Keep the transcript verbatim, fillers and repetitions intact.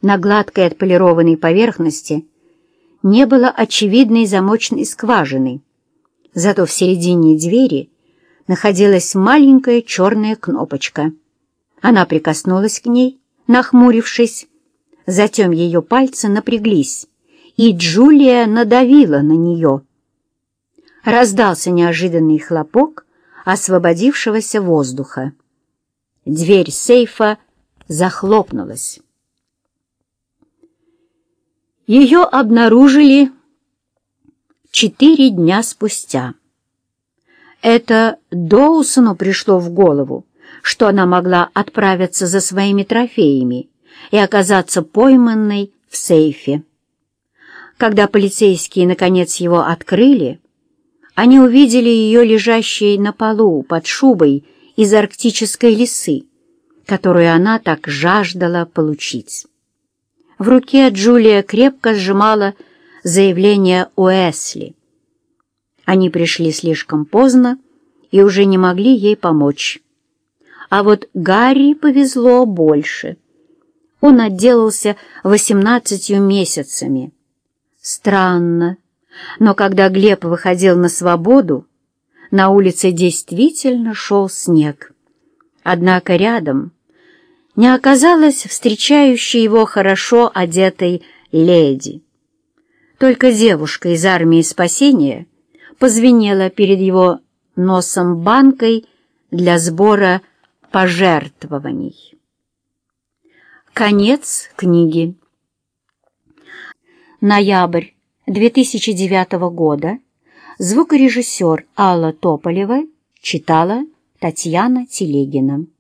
На гладкой отполированной поверхности не было очевидной замочной скважины, зато в середине двери находилась маленькая черная кнопочка. Она прикоснулась к ней, нахмурившись, затем ее пальцы напряглись, и Джулия надавила на нее. Раздался неожиданный хлопок освободившегося воздуха. Дверь сейфа захлопнулась. Ее обнаружили четыре дня спустя. Это Доусону пришло в голову, что она могла отправиться за своими трофеями и оказаться пойманной в сейфе. Когда полицейские наконец его открыли, они увидели ее лежащей на полу под шубой из арктической лисы, которую она так жаждала получить. В руке Джулия крепко сжимала заявление Уэсли. Они пришли слишком поздно и уже не могли ей помочь. А вот Гарри повезло больше. Он отделался восемнадцатью месяцами. Странно, но когда Глеб выходил на свободу, на улице действительно шел снег. Однако рядом не оказалось встречающей его хорошо одетой леди. Только девушка из армии спасения позвенела перед его носом банкой для сбора пожертвований. Конец книги. Ноябрь две тысячи девятого года. Звукорежиссер Алла Тополева читала Татьяна Телегина.